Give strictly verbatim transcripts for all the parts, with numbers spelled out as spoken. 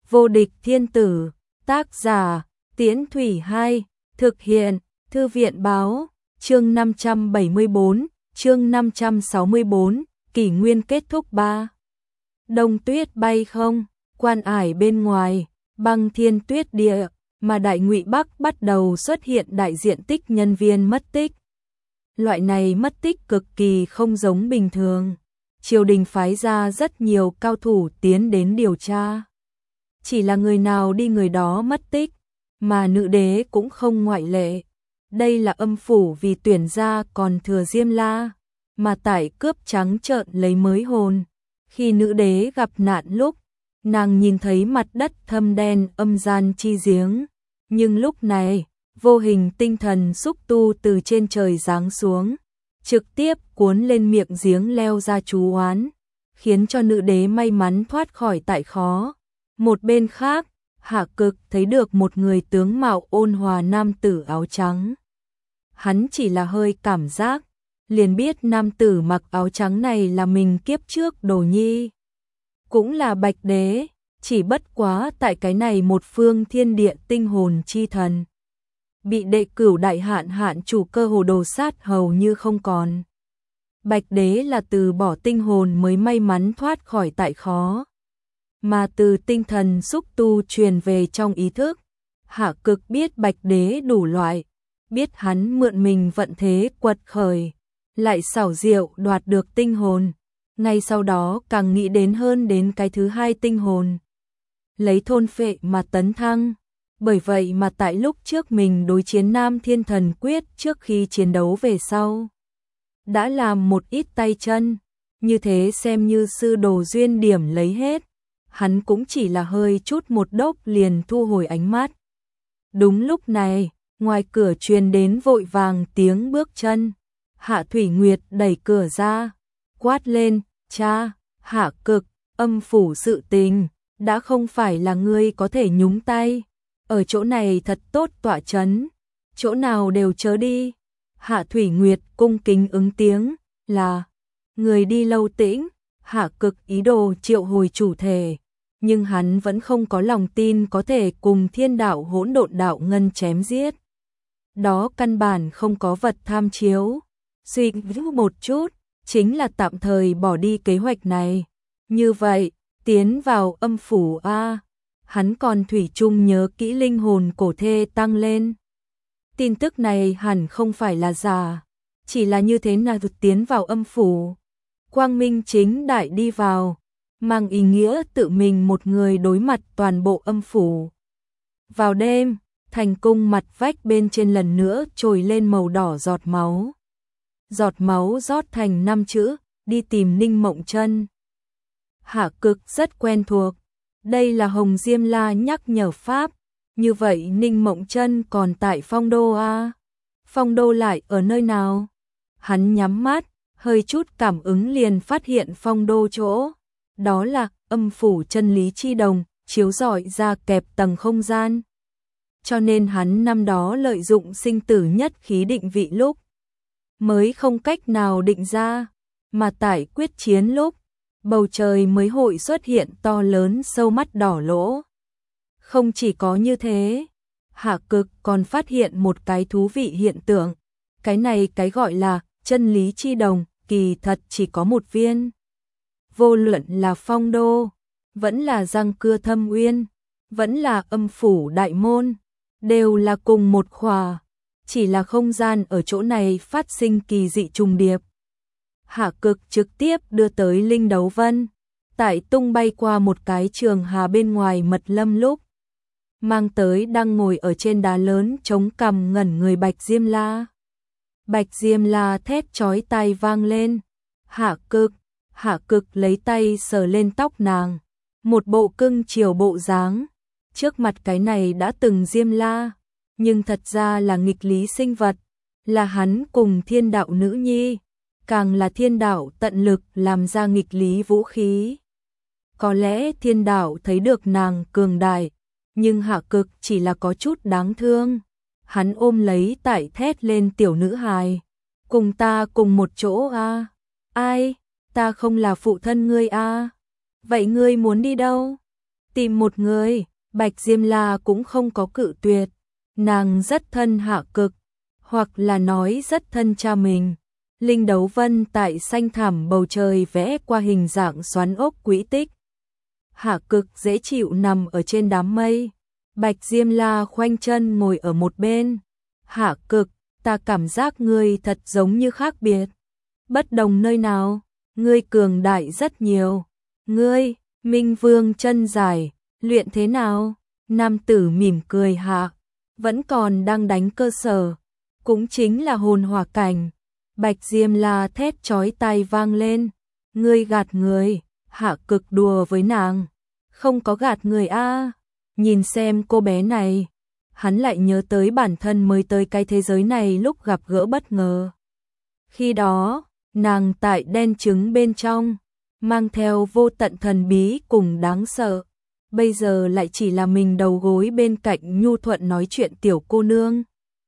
Vô địch thiên tử, tác giả, Tiễn Thủy hai, thực hiện, Thư viện báo, chương năm trăm bảy mươi tư, chương năm trăm sáu mươi tư, kỷ nguyên kết thúc ba. Đông tuyết bay không, quan ải bên ngoài, băng thiên tuyết địa, mà Đại Ngụy Bắc bắt đầu xuất hiện đại diện tích nhân viên mất tích. Loại này mất tích cực kỳ không giống bình thường. Triều đình phái ra rất nhiều cao thủ tiến đến điều tra. Chỉ là người nào đi người đó mất tích, mà nữ đế cũng không ngoại lệ. Đây là âm phủ vì tuyển ra còn thừa Diêm La, mà tại cướp trắng trợn lấy mới hồn. Khi nữ đế gặp nạn lúc, nàng nhìn thấy mặt đất thâm đen âm gian chi giếng. Nhưng lúc này, vô hình tinh thần xúc tu từ trên trời giáng xuống, trực tiếp cuốn lên miệng giếng leo ra chú oán, khiến cho nữ đế may mắn thoát khỏi tại khó. Một bên khác, Hạ Cực thấy được một người tướng mạo ôn hòa nam tử áo trắng. Hắn chỉ là hơi cảm giác, liền biết nam tử mặc áo trắng này là mình kiếp trước Đồ Nhi. Cũng là Bạch Đế, chỉ bất quá tại cái này một phương thiên địa tinh hồn chi thần. Bị đệ cửu đại hạn hạn chủ cơ hồ đồ sát hầu như không còn. Bạch Đế là từ bỏ tinh hồn mới may mắn thoát khỏi tại khó. Mà từ tinh thần xúc tu truyền về trong ý thức, Hạ Cực biết Bạch Đế đủ loại, biết hắn mượn mình vận thế quật khởi, lại xảo diệu đoạt được tinh hồn, ngay sau đó càng nghĩ đến hơn đến cái thứ hai tinh hồn. Lấy thôn phệ mà tấn thăng, bởi vậy mà tại lúc trước mình đối chiến Nam Thiên Thần Quyết trước khi chiến đấu về sau, đã làm một ít tay chân, như thế xem như sư đồ duyên điểm lấy hết. Hắn cũng chỉ là hơi chút một đốc liền thu hồi ánh mắt. Đúng lúc này, ngoài cửa truyền đến vội vàng tiếng bước chân. Hạ Thủy Nguyệt đẩy cửa ra, quát lên, cha, Hạ Cực, âm phủ sự tình, đã không phải là ngươi có thể nhúng tay. Ở chỗ này thật tốt tọa chấn, chỗ nào đều chớ đi. Hạ Thủy Nguyệt cung kính ứng tiếng, là, người đi lâu tĩnh. Hạ Cực ý đồ triệu hồi chủ thể, nhưng hắn vẫn không có lòng tin có thể cùng thiên đạo hỗn độn đạo ngân chém giết. Đó căn bản không có vật tham chiếu. Suy nghĩ một chút, chính là tạm thời bỏ đi kế hoạch này. Như vậy, tiến vào âm phủ A, hắn còn thủy chung nhớ kỹ linh hồn cổ thê tăng lên. Tin tức này hẳn không phải là giả, chỉ là như thế nào tiến vào âm phủ. Quang minh chính đại đi vào, mang ý nghĩa tự mình một người đối mặt toàn bộ âm phủ. Vào đêm, thành cung mặt vách bên trên lần nữa trồi lên màu đỏ giọt máu. Giọt máu rót thành năm chữ, đi tìm Ninh Mộng Chân. Hạ Cực rất quen thuộc, đây là Hồng Diêm La nhắc nhở pháp, như vậy Ninh Mộng Chân còn tại Phong Đô a? Phong Đô lại ở nơi nào? Hắn nhắm mắt, hơi chút cảm ứng liền phát hiện Phong Đô chỗ. Đó là âm phủ chân lý chi đồng, chiếu rọi ra kẹp tầng không gian. Cho nên hắn năm đó lợi dụng sinh tử nhất khí định vị lúc, mới không cách nào định ra, mà tại quyết chiến lúc, bầu trời mới hội xuất hiện to lớn sâu mắt đỏ lỗ. Không chỉ có như thế, Hạ Cực còn phát hiện một cái thú vị hiện tượng, cái này cái gọi là chân lý chi đồng, kỳ thật chỉ có một viên. Vô luận là Phong Đô, vẫn là Răng Cưa Thâm Uyên, vẫn là âm phủ đại môn, đều là cùng một khỏa, chỉ là không gian ở chỗ này phát sinh kỳ dị trùng điệp. Hạ Cực trực tiếp đưa tới Linh Đấu Vân, tại tung bay qua một cái trường hà bên ngoài mật lâm lúc, mang tới đang ngồi ở trên đá lớn chống cằm ngẩn người Bạch Diêm La. Bạch Diêm La thét chói tai vang lên, Hạ Cực. Hạ Cực lấy tay sờ lên tóc nàng, một bộ cưng chiều bộ dáng. Trước mặt cái này đã từng Diêm La, nhưng thật ra là nghịch lý sinh vật, là hắn cùng thiên đạo nữ nhi, càng là thiên đạo tận lực làm ra nghịch lý vũ khí. Có lẽ thiên đạo thấy được nàng cường đại, nhưng Hạ Cực chỉ là có chút đáng thương. Hắn ôm lấy tại thét lên tiểu nữ hài, cùng ta cùng một chỗ a? Ai? Ta không là phụ thân ngươi a? Vậy ngươi muốn đi đâu? Tìm một người, Bạch Diêm La cũng không có cự tuyệt. Nàng rất thân Hạ Cực, hoặc là nói rất thân cha mình. Linh đấu vân tại xanh thẳm bầu trời vẽ qua hình dạng xoắn ốc quỹ tích. Hạ Cực dễ chịu nằm ở trên đám mây. Bạch Diêm La khoanh chân ngồi ở một bên. Hạ Cực, ta cảm giác ngươi thật giống như khác biệt. Bất đồng nơi nào, ngươi cường đại rất nhiều. Ngươi, Minh Vương chân dài, luyện thế nào? Nam tử mỉm cười hạ, vẫn còn đang đánh cơ sở, cũng chính là hồn hỏa cảnh. Bạch Diêm La thét chói tai vang lên, ngươi gạt người. Hạ Cực đùa với nàng, không có gạt người a. Nhìn xem cô bé này, hắn lại nhớ tới bản thân mới tới cái thế giới này lúc gặp gỡ bất ngờ. Khi đó, nàng tại đen trứng bên trong, mang theo vô tận thần bí cùng đáng sợ. Bây giờ lại chỉ là mình đầu gối bên cạnh nhu thuận nói chuyện tiểu cô nương.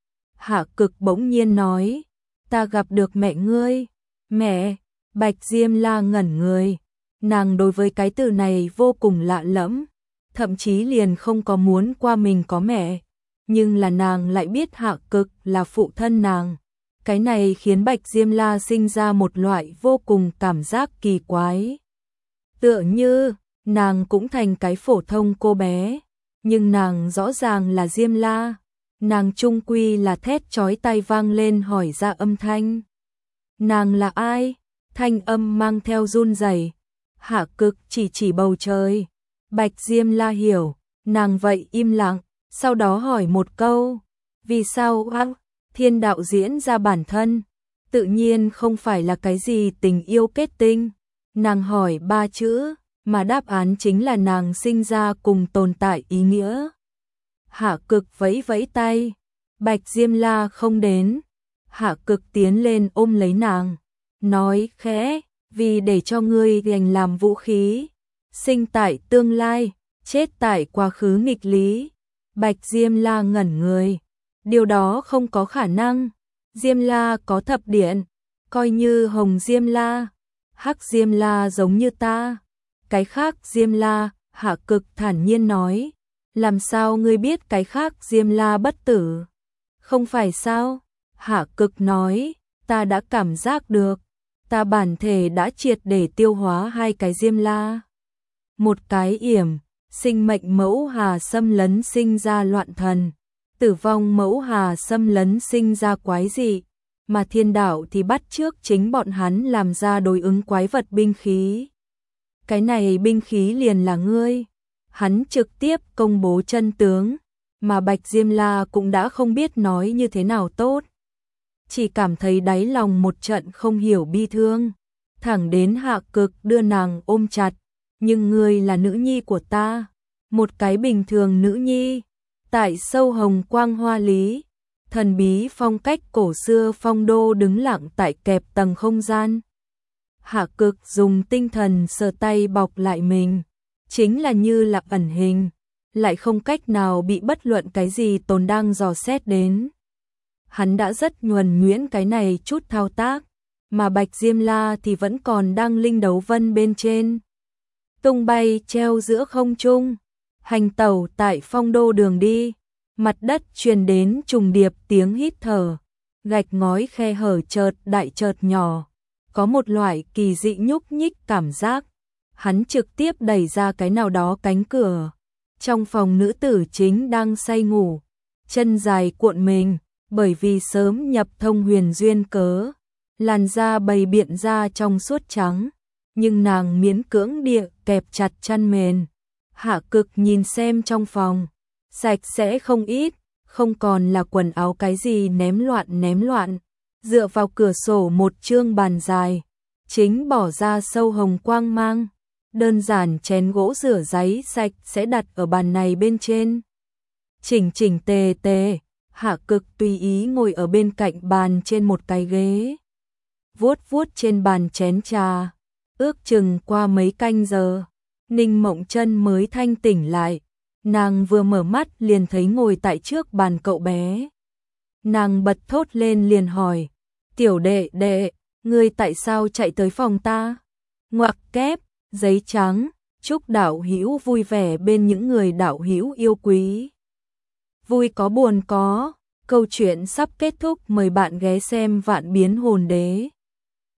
Hạ Cực bỗng nhiên nói, ta gặp được mẹ ngươi. Mẹ, Bạch Diêm La ngẩn người. Nàng đối với cái từ này vô cùng lạ lẫm, thậm chí liền không có muốn qua mình có mẹ. Nhưng là nàng lại biết Hạ Cực là phụ thân nàng. Cái này khiến Bạch Diêm La sinh ra một loại vô cùng cảm giác kỳ quái. Tựa như, nàng cũng thành cái phổ thông cô bé, nhưng nàng rõ ràng là Diêm La. Nàng trung quy là thét chói tai vang lên hỏi ra âm thanh. Nàng là ai? Thanh âm mang theo run rẩy. Hạ Cực chỉ chỉ bầu trời. Bạch Diêm La hiểu, nàng vậy im lặng, sau đó hỏi một câu. Vì sao ác? Thiên đạo diễn ra bản thân, tự nhiên không phải là cái gì tình yêu kết tinh. Nàng hỏi ba chữ, mà đáp án chính là nàng sinh ra cùng tồn tại ý nghĩa. Hạ Cực vẫy vẫy tay, Bạch Diêm La không đến. Hạ Cực tiến lên ôm lấy nàng, nói khẽ, vì để cho ngươi dành làm vũ khí, sinh tại tương lai, chết tại quá khứ nghịch lý. Bạch Diêm La ngẩn người, điều đó không có khả năng. Diêm La có thập điện, coi như Hồng Diêm La, Hắc Diêm La giống như ta. Cái khác Diêm La, Hạ Cực thản nhiên nói, làm sao ngươi biết cái khác Diêm La bất tử? Không phải sao? Hạ Cực nói, ta đã cảm giác được, ta bản thể đã triệt để tiêu hóa hai cái Diêm La. Một cái yểm, sinh mệnh mẫu hà xâm lấn sinh ra loạn thần, tử vong mẫu hà xâm lấn sinh ra quái dị, mà thiên đạo thì bắt trước chính bọn hắn làm ra đối ứng quái vật binh khí. Cái này binh khí liền là ngươi. Hắn trực tiếp công bố chân tướng, mà Bạch Diêm La cũng đã không biết nói như thế nào tốt. Chỉ cảm thấy đáy lòng một trận không hiểu bi thương, thẳng đến Hạ Cực đưa nàng ôm chặt. Nhưng ngươi là nữ nhi của ta, một cái bình thường nữ nhi, tại sâu hồng quang hoa lý, thần bí phong cách cổ xưa phong đô đứng lặng tại kẹp tầng không gian. Hạ Cực dùng tinh thần sờ tay bọc lại mình, chính là như là ẩn hình, lại không cách nào bị bất luận cái gì tồn đang dò xét đến. Hắn đã rất nhuần nhuyễn cái này chút thao tác, mà Bạch Diêm La thì vẫn còn đang linh đấu vân bên trên. Tung bay treo giữa không trung, hành tẩu tại phong đô đường đi, mặt đất truyền đến trùng điệp tiếng hít thở, gạch ngói khe hở chợt đại chợt nhỏ, có một loại kỳ dị nhúc nhích cảm giác. Hắn trực tiếp đẩy ra cái nào đó cánh cửa, trong phòng nữ tử chính đang say ngủ, chân dài cuộn mình, bởi vì sớm nhập thông huyền duyên cớ, làn da bầy biện ra trong suốt trắng. Nhưng nàng miễn cưỡng địa kẹp chặt chăn mền. Hạ Cực nhìn xem trong phòng, sạch sẽ không ít, không còn là quần áo cái gì ném loạn ném loạn. Dựa vào cửa sổ một chương bàn dài, chính bỏ ra sâu hồng quang mang. Đơn giản chén gỗ rửa giấy sạch sẽ đặt ở bàn này bên trên. Chỉnh chỉnh tề tề, Hạ Cực tùy ý ngồi ở bên cạnh bàn trên một cái ghế. Vuốt vuốt trên bàn chén trà. Ước chừng qua mấy canh giờ, Ninh Mộng Chân mới thanh tỉnh lại. Nàng vừa mở mắt liền thấy ngồi tại trước bàn cậu bé. Nàng bật thốt lên liền hỏi, tiểu đệ đệ, ngươi tại sao chạy tới phòng ta? Ngoặc kép, giấy trắng, Chúc đạo hữu vui vẻ bên những người đạo hữu yêu quý. Vui có buồn có, câu chuyện sắp kết thúc, mời bạn ghé xem Vạn Biến Hồn Đế.